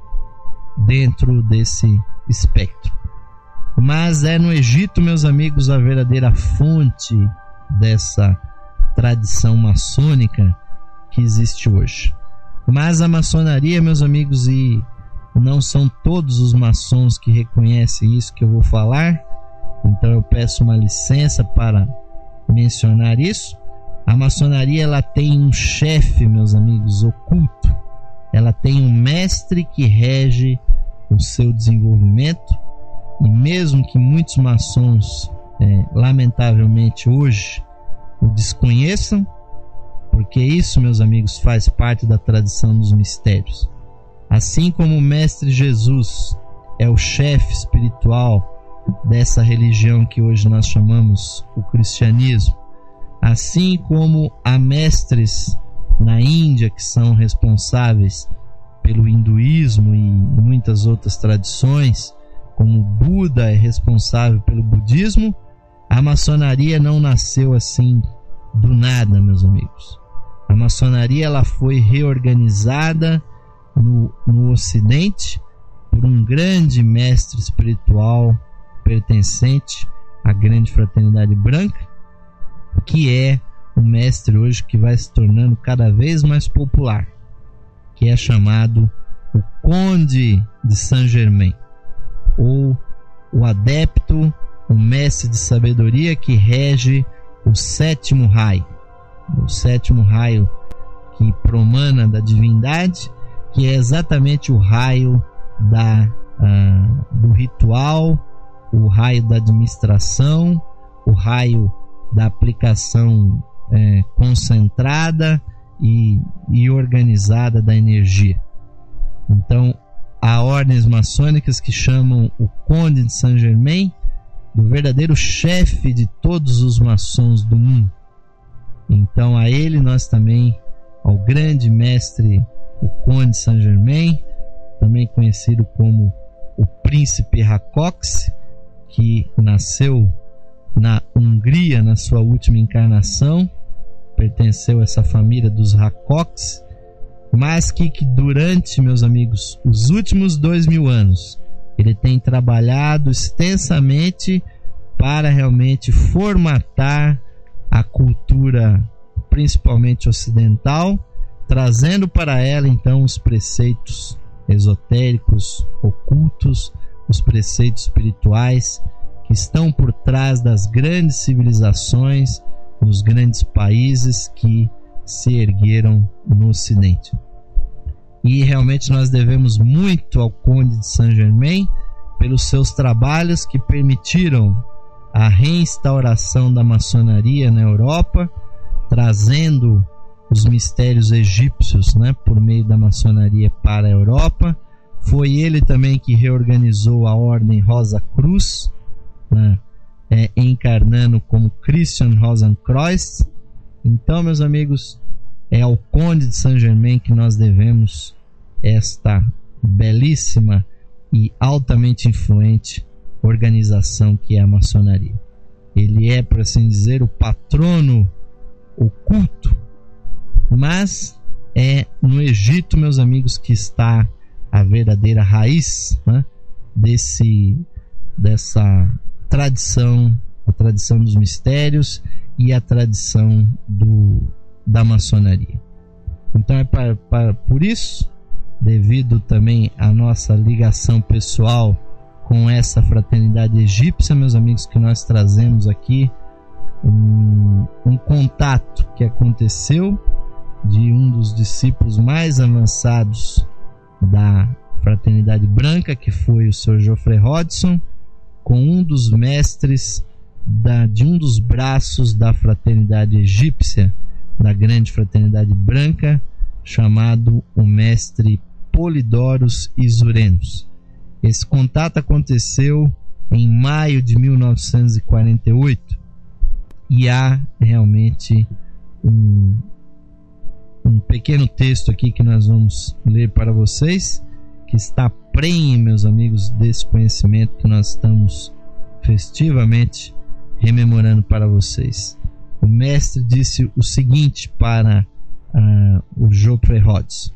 dentro desse espectro. Mas é no Egito, meus amigos, a verdadeira fonte dessa tradição maçônica que existe hoje. Mas a maçonaria, meus amigos, e não são todos os maçons que reconhecem isso que eu vou falar, então eu peço uma licença para mencionar isso. A maçonaria, ela tem um chefe, meus amigos, oculto. Ela tem um mestre que rege o seu desenvolvimento, e mesmo que muitos maçons é, lamentavelmente hoje o desconheçam, porque isso, meus amigos, faz parte da tradição dos mistérios. Assim como o Mestre Jesus é o chefe espiritual dessa religião que hoje nós chamamos o cristianismo, assim como há mestres na Índia que são responsáveis pelo hinduísmo e muitas outras tradições, como Buda é responsável pelo budismo, a maçonaria não nasceu assim do nada, meus amigos. A maçonaria ela foi reorganizada no, no Ocidente por um grande mestre espiritual pertencente à grande fraternidade branca, que é um mestre hoje que vai se tornando cada vez mais popular, que é chamado o Conde de Saint-Germain, ou o adepto, o mestre de sabedoria que rege o sétimo raio, o sétimo raio que promana da divindade, que é exatamente o raio da, uh, do ritual, o raio da administração, o raio da aplicação é, concentrada e, e organizada da energia. Então, há ordens maçônicas que chamam o Conde de Saint-Germain do verdadeiro chefe de todos os maçons do mundo. Então, a ele nós também, ao grande mestre, o Conde de Saint-Germain, também conhecido como o Príncipe Rakoczy, que nasceu na Hungria na sua última encarnação, pertenceu a essa família dos Rakoczy, mas que, que durante, meus amigos, os últimos dois mil anos, ele tem trabalhado extensamente para realmente formatar a cultura, principalmente ocidental, trazendo para ela então os preceitos esotéricos, ocultos, os preceitos espirituais que estão por trás das grandes civilizações, nos grandes países que se ergueram no Ocidente. E realmente nós devemos muito ao Conde de Saint-Germain pelos seus trabalhos que permitiram a reinstauração da maçonaria na Europa, trazendo os mistérios egípcios, né, por meio da maçonaria para a Europa. Foi ele também que reorganizou a Ordem Rosa Cruz, né, é, encarnando como Christian Rosenkreuz. Então, meus amigos, é ao Conde de Saint-Germain que nós devemos esta belíssima e altamente influente organização que é a maçonaria. Ele é, por assim dizer, o patrono oculto, mas é no Egito, meus amigos, que está a verdadeira raiz, né, desse, dessa tradição, a tradição dos mistérios e a tradição do, da maçonaria. Então é pra, pra, por isso, devido também à nossa ligação pessoal com essa fraternidade egípcia, meus amigos, que nós trazemos aqui um, um contato que aconteceu de um dos discípulos mais avançados da fraternidade branca, que foi o senhor Geoffrey Hodgson, com um dos mestres da, de um dos braços da fraternidade egípcia, da grande fraternidade branca, chamado o mestre Polidorus Izurenos. Esse contato aconteceu em maio de mil novecentos e quarenta e oito e há realmente um, um pequeno texto aqui que nós vamos ler para vocês, que está prenhe, meus amigos, desse conhecimento que nós estamos festivamente rememorando para vocês. O mestre disse o seguinte para uh, o Geoffrey Hodgson: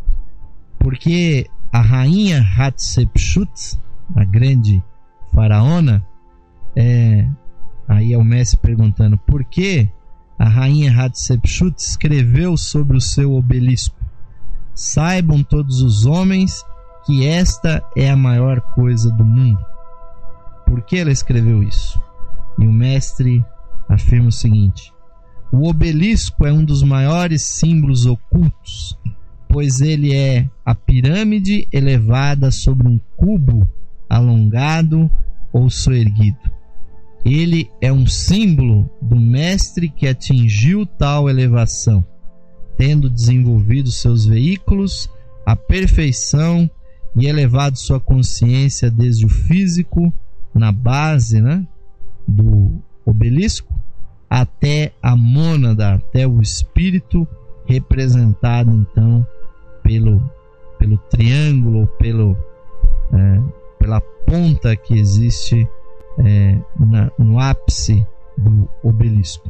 porque a rainha Hatshepsut, a grande faraona, é, aí é o mestre perguntando por que a rainha Hatshepsut escreveu sobre o seu obelisco: saibam todos os homens que esta é a maior coisa do mundo. Por que ela escreveu isso? E o mestre afirma o seguinte: o obelisco é um dos maiores símbolos ocultos, pois ele é a pirâmide elevada sobre um cubo alongado ou soerguido. Ele é um símbolo do mestre que atingiu tal elevação, tendo desenvolvido seus veículos à perfeição e elevado sua consciência desde o físico, na base, né, do obelisco, até a mônada, até o espírito, representado então pelo, pelo triângulo, ou pelo, é, pela ponta que existe é, na, no ápice do obelisco.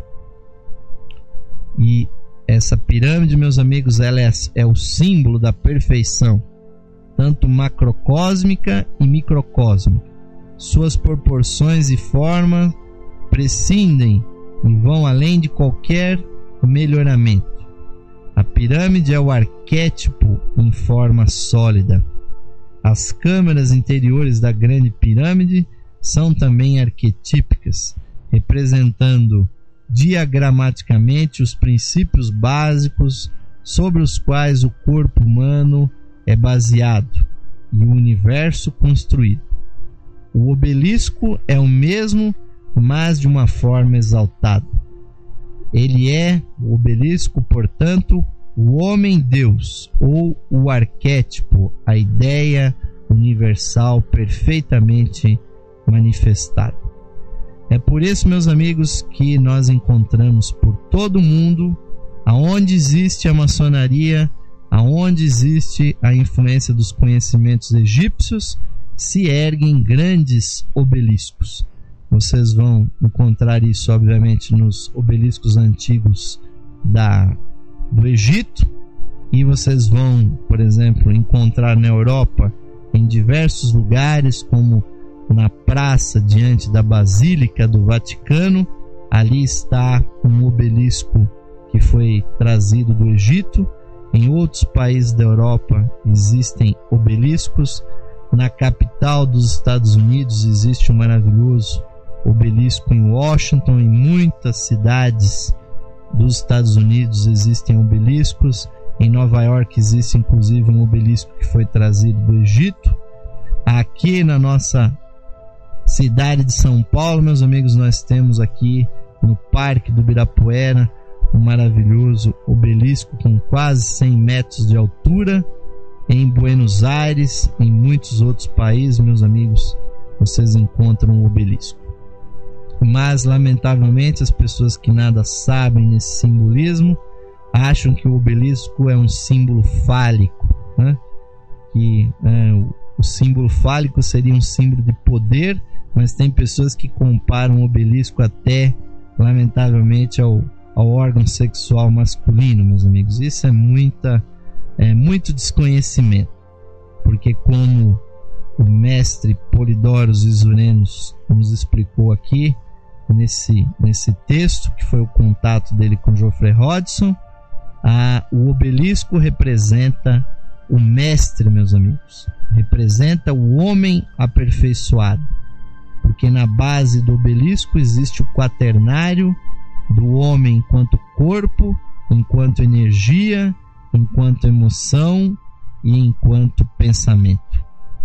E essa pirâmide, meus amigos, ela é, é o símbolo da perfeição, tanto macrocósmica e microcósmica. Suas proporções e formas prescindem e vão além de qualquer melhoramento. A pirâmide é o arquétipo em forma sólida. As câmaras interiores da grande pirâmide são também arquetípicas, representando diagramaticamente os princípios básicos sobre os quais o corpo humano é baseado e o universo construído. O obelisco é o mesmo, mas de uma forma exaltada. Ele é, o obelisco, portanto, o homem-deus, ou o arquétipo, a ideia universal perfeitamente manifestada. É por isso, meus amigos, que nós encontramos por todo o mundo, aonde existe a maçonaria, aonde existe a influência dos conhecimentos egípcios, se erguem grandes obeliscos. Vocês vão encontrar isso, obviamente, nos obeliscos antigos da, do Egito, e vocês vão, por exemplo, encontrar na Europa, em diversos lugares, como na praça diante da Basílica do Vaticano. Ali está um obelisco que foi trazido do Egito. Em outros países da Europa existem obeliscos. Na capital dos Estados Unidos existe um maravilhoso obelisco em Washington. Em muitas cidades dos Estados Unidos existem obeliscos. Em Nova York existe inclusive um obelisco que foi trazido do Egito. Aqui na nossa cidade de São Paulo, meus amigos, nós temos aqui no Parque do Ibirapuera um maravilhoso obelisco com quase cem metros de altura. Em Buenos Aires, em muitos outros países, meus amigos, vocês encontram um obelisco. Mas, lamentavelmente, as pessoas que nada sabem nesse simbolismo acham que o obelisco é um símbolo fálico, né? Que é, o, o símbolo fálico seria um símbolo de poder, mas tem pessoas que comparam o obelisco até, lamentavelmente, ao, ao órgão sexual masculino, meus amigos. Isso é muita é muito desconhecimento, porque como o mestre Polidorus Isurenos nos explicou aqui nesse, nesse texto, que foi o contato dele com Geoffrey Hodgson, a, o obelisco representa o mestre, meus amigos, representa o homem aperfeiçoado, porque na base do obelisco existe o quaternário do homem enquanto corpo, enquanto energia, enquanto emoção e enquanto pensamento.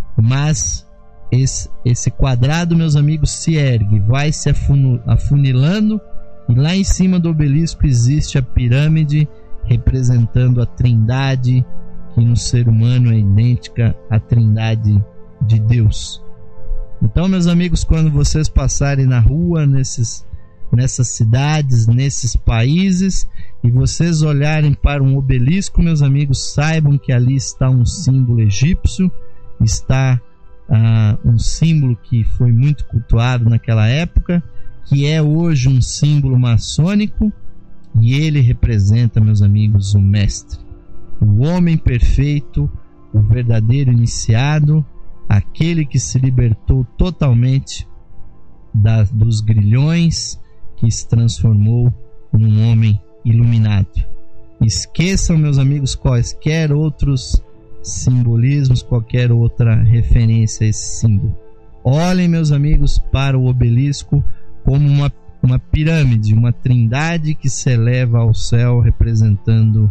Mas esse, esse quadrado, meus amigos, se ergue, vai se afunilando, e lá em cima do obelisco existe a pirâmide representando a trindade, que no ser humano é idêntica à trindade de Deus. Então, meus amigos, quando vocês passarem na rua, nesses, nessas cidades, nesses países, e vocês olharem para um obelisco, meus amigos, saibam que ali está um símbolo egípcio, está ah, um símbolo que foi muito cultuado naquela época, que é hoje um símbolo maçônico, e ele representa, meus amigos, o mestre, o homem perfeito, o verdadeiro iniciado, aquele que se libertou totalmente da, dos grilhões, que se transformou num homem iluminado. Esqueçam, meus amigos, quaisquer outros simbolismos, qualquer outra referência a esse símbolo. Olhem, meus amigos, para o obelisco como uma, uma pirâmide, uma trindade que se eleva ao céu, representando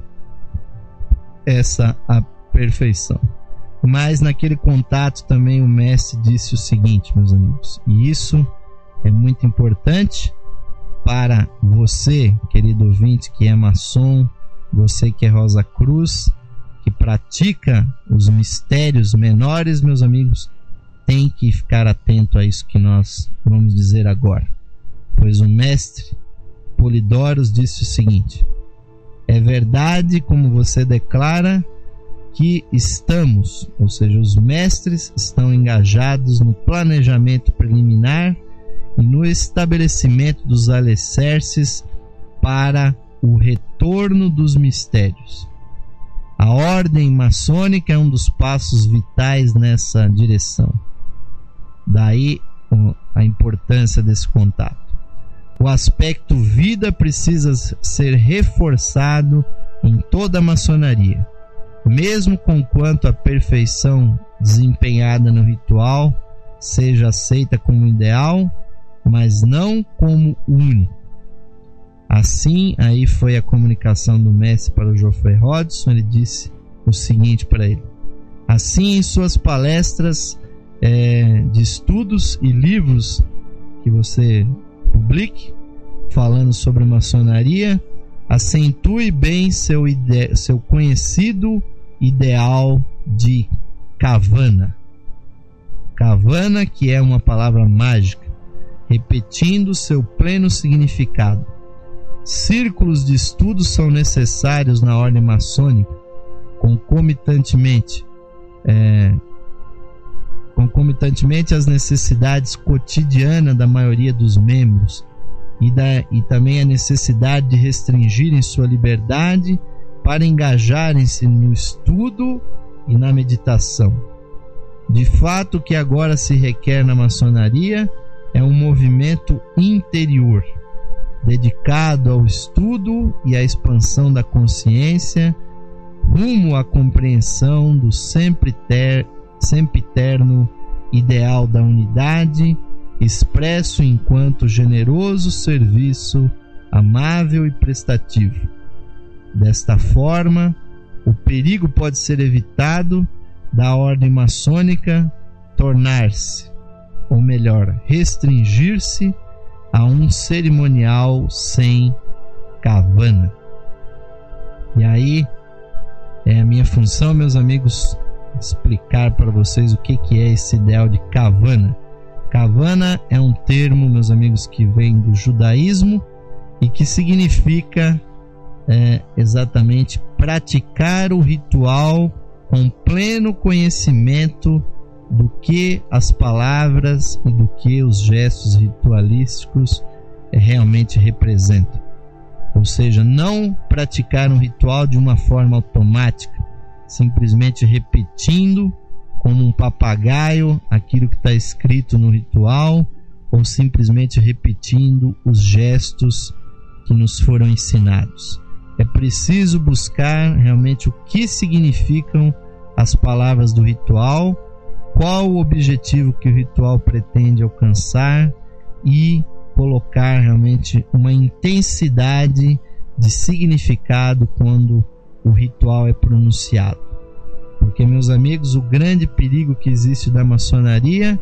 essa a perfeição. Mas naquele contato também o mestre disse o seguinte, meus amigos, e isso é muito importante para você, querido ouvinte, que é maçom, você que é Rosa Cruz, que pratica os mistérios menores, meus amigos, tem que ficar atento a isso que nós vamos dizer agora. Pois o mestre Polidorus disse o seguinte: é verdade, como você declara, que estamos, ou seja, os mestres estão engajados no planejamento preliminar e no estabelecimento dos alicerces para o retorno dos mistérios. A A ordem maçônica é um dos passos vitais nessa direção. Daí a importância desse contato. O aspecto vida precisa ser reforçado em toda a maçonaria, mesmo conquanto a perfeição desempenhada no ritual seja aceita como ideal, mas não como único. Assim, aí foi a comunicação do mestre para o Geoffrey Hodgson. Ele disse o seguinte para ele: assim, em suas palestras é, de estudos e livros que você publique, falando sobre maçonaria, acentue bem seu, ide- seu conhecido ideal de Kavana. Kavana, que é uma palavra mágica, repetindo seu pleno significado. Círculos de estudo são necessários na ordem maçônica, concomitantemente, é, concomitantemente às necessidades cotidianas da maioria dos membros e, da, e também a necessidade de restringirem sua liberdade para engajarem-se no estudo e na meditação. De fato, o que agora se requer na maçonaria é um movimento interior, dedicado ao estudo e à expansão da consciência, rumo à compreensão do sempre ter, sempiterno ideal da unidade, expresso enquanto generoso serviço amável e prestativo. Desta forma, o perigo pode ser evitado da ordem maçônica tornar-se, ou melhor, restringir-se a um cerimonial sem Kavana. E aí é a minha função, meus amigos, explicar para vocês o que, que é esse ideal de Kavana. Kavana é um termo, meus amigos, que vem do judaísmo e que significa é, exatamente praticar o ritual com pleno conhecimento do que as palavras e do que os gestos ritualísticos realmente representam. Ou seja, não praticar um ritual de uma forma automática, simplesmente repetindo como um papagaio aquilo que está escrito no ritual, ou simplesmente repetindo os gestos que nos foram ensinados. É preciso buscar realmente o que significam as palavras do ritual, qual o objetivo que o ritual pretende alcançar e colocar realmente uma intensidade de significado quando o ritual é pronunciado. Porque, meus amigos, o grande perigo que existe da maçonaria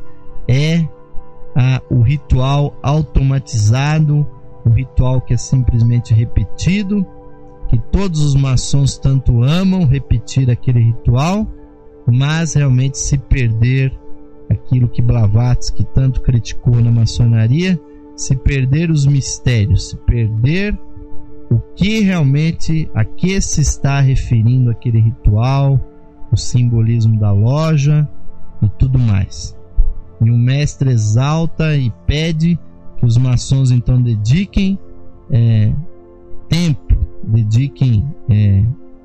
é a, o ritual automatizado, o ritual que é simplesmente repetido, que todos os maçons tanto amam repetir aquele ritual, mas realmente se perder aquilo que Blavatsky tanto criticou na maçonaria, se perder os mistérios, se perder o que realmente, a que se está referindo aquele ritual, o simbolismo da loja e tudo mais. E o mestre exalta e pede que os maçons então dediquem é, tempo, dediquem, é,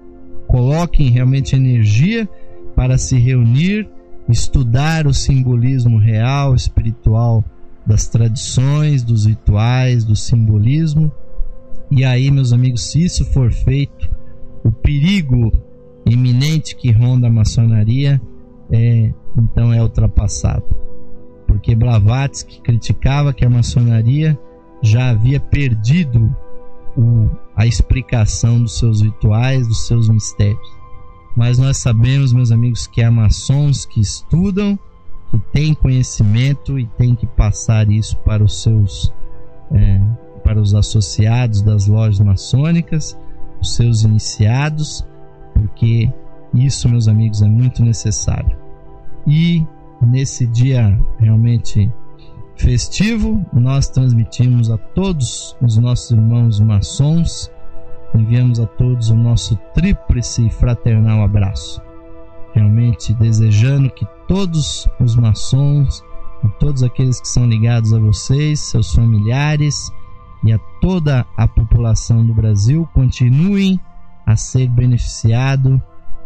coloquem realmente energia para se reunir, estudar o simbolismo real, espiritual das tradições, dos rituais, do simbolismo. E aí, meus amigos, se isso for feito, o perigo iminente que ronda a maçonaria é, então é ultrapassado. Porque Blavatsky criticava que a maçonaria já havia perdido o, a explicação dos seus rituais, dos seus mistérios. Mas nós sabemos, meus amigos, que há maçons que estudam, que têm conhecimento e têm que passar isso para os seus é, para os associados das lojas maçônicas, os seus iniciados, porque isso, meus amigos, é muito necessário. E nesse dia realmente festivo, nós transmitimos a todos os nossos irmãos maçons, enviamos a todos o nosso tríplice e fraternal abraço, realmente desejando que todos os maçons e todos aqueles que são ligados a vocês, seus familiares e a toda a população do Brasil continuem a ser beneficiado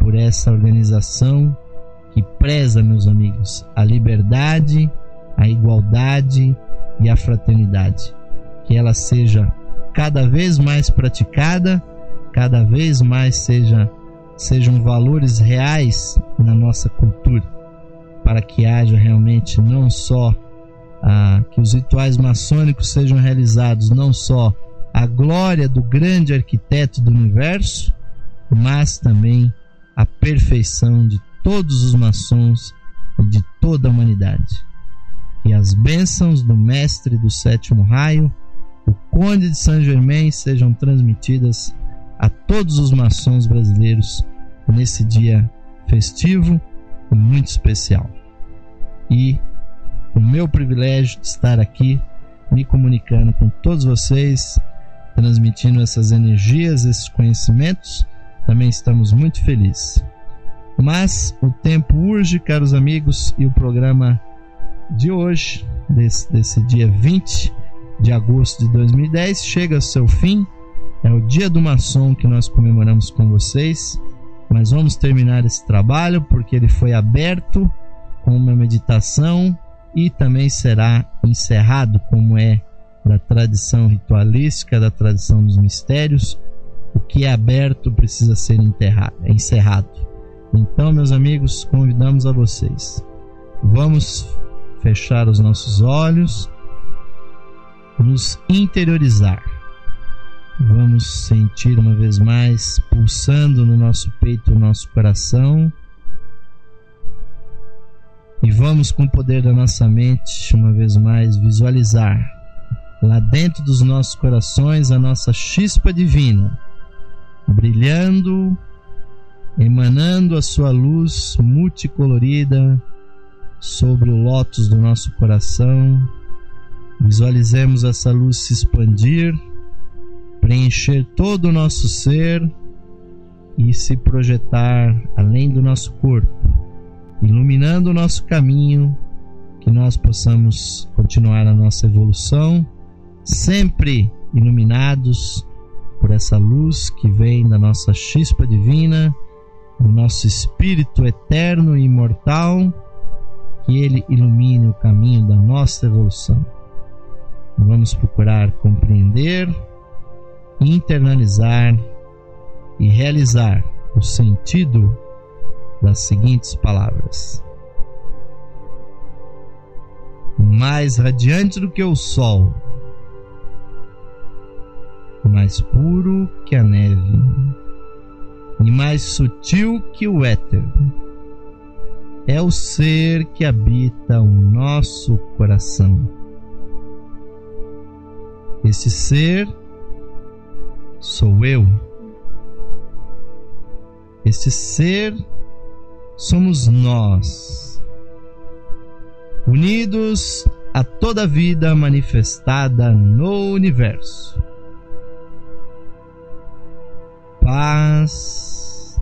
por essa organização que preza, meus amigos, a liberdade, a igualdade e a fraternidade. Que ela seja cada vez mais praticada, cada vez mais seja, sejam valores reais na nossa cultura, para que haja realmente não só ah, que os rituais maçônicos sejam realizados, não só a glória do grande arquiteto do universo, mas também a perfeição de todos os maçons e de toda a humanidade. Que as bênçãos do mestre do sétimo raio, o Conde de Saint-Germain, sejam transmitidas a todos os maçons brasileiros nesse dia festivo e muito especial. E o meu privilégio de estar aqui me comunicando com todos vocês, transmitindo essas energias, esses conhecimentos, também estamos muito felizes. Mas o tempo urge, caros amigos, e o programa de hoje, desse, desse dia vinte de agosto de dois mil e dez, chega ao seu fim. É o dia do maçom que nós comemoramos com vocês, mas vamos terminar esse trabalho porque ele foi aberto com uma meditação e também será encerrado, como é da tradição ritualística, da tradição dos mistérios. O que é aberto precisa ser enterrado, é encerrado. Então, meus amigos, convidamos a vocês. Vamos fechar os nossos olhos, nos interiorizar. Vamos sentir uma vez mais pulsando no nosso peito o nosso coração. E vamos, com o poder da nossa mente, uma vez mais visualizar lá dentro dos nossos corações a nossa chispa divina, brilhando, emanando a sua luz multicolorida sobre o lótus do nosso coração. Visualizemos essa luz se expandir, preencher todo o nosso ser e se projetar além do nosso corpo, iluminando o nosso caminho, que nós possamos continuar a nossa evolução, sempre iluminados por essa luz que vem da nossa chispa divina, do nosso espírito eterno e imortal, que ele ilumine o caminho da nossa evolução. Vamos procurar compreender, internalizar e realizar o sentido das seguintes palavras: mais radiante do que o sol, mais puro que a neve e mais sutil que o éter, é o ser que habita o nosso coração. Esse ser sou eu. Esse ser somos nós, unidos a toda a vida manifestada no universo. Paz,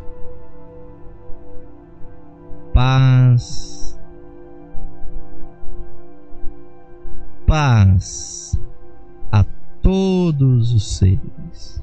paz, paz a todos os seres.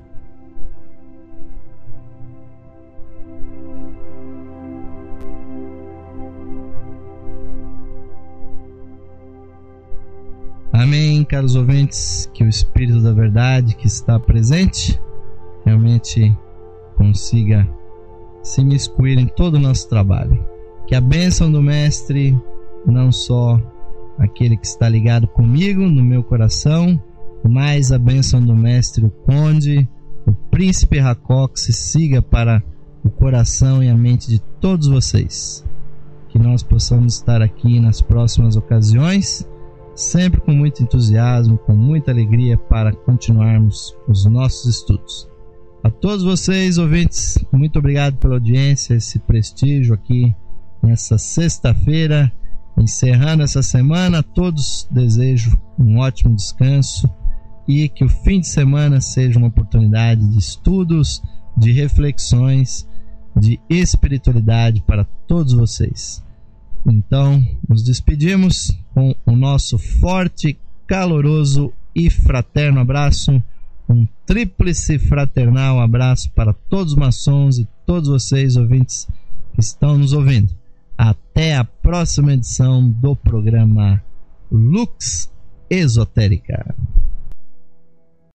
Amém, caros ouvintes, que o Espírito da Verdade que está presente realmente consiga se miscuir em todo o nosso trabalho. Que a bênção do Mestre, não só aquele que está ligado comigo no meu coração, mas a bênção do Mestre, o Conde, o Príncipe Hacox, se siga para o coração e a mente de todos vocês. Que nós possamos estar aqui nas próximas ocasiões, sempre com muito entusiasmo, com muita alegria, para continuarmos os nossos estudos. A todos vocês, ouvintes, muito obrigado pela audiência, esse prestígio aqui nessa sexta-feira, encerrando essa semana. A todos desejo um ótimo descanso e que o fim de semana seja uma oportunidade de estudos, de reflexões, de espiritualidade para todos vocês. Então, nos despedimos com o nosso forte, caloroso e fraterno abraço. Um tríplice fraternal abraço para todos os maçons e todos vocês, ouvintes, que estão nos ouvindo. Até a próxima edição do programa Lux Esotérica.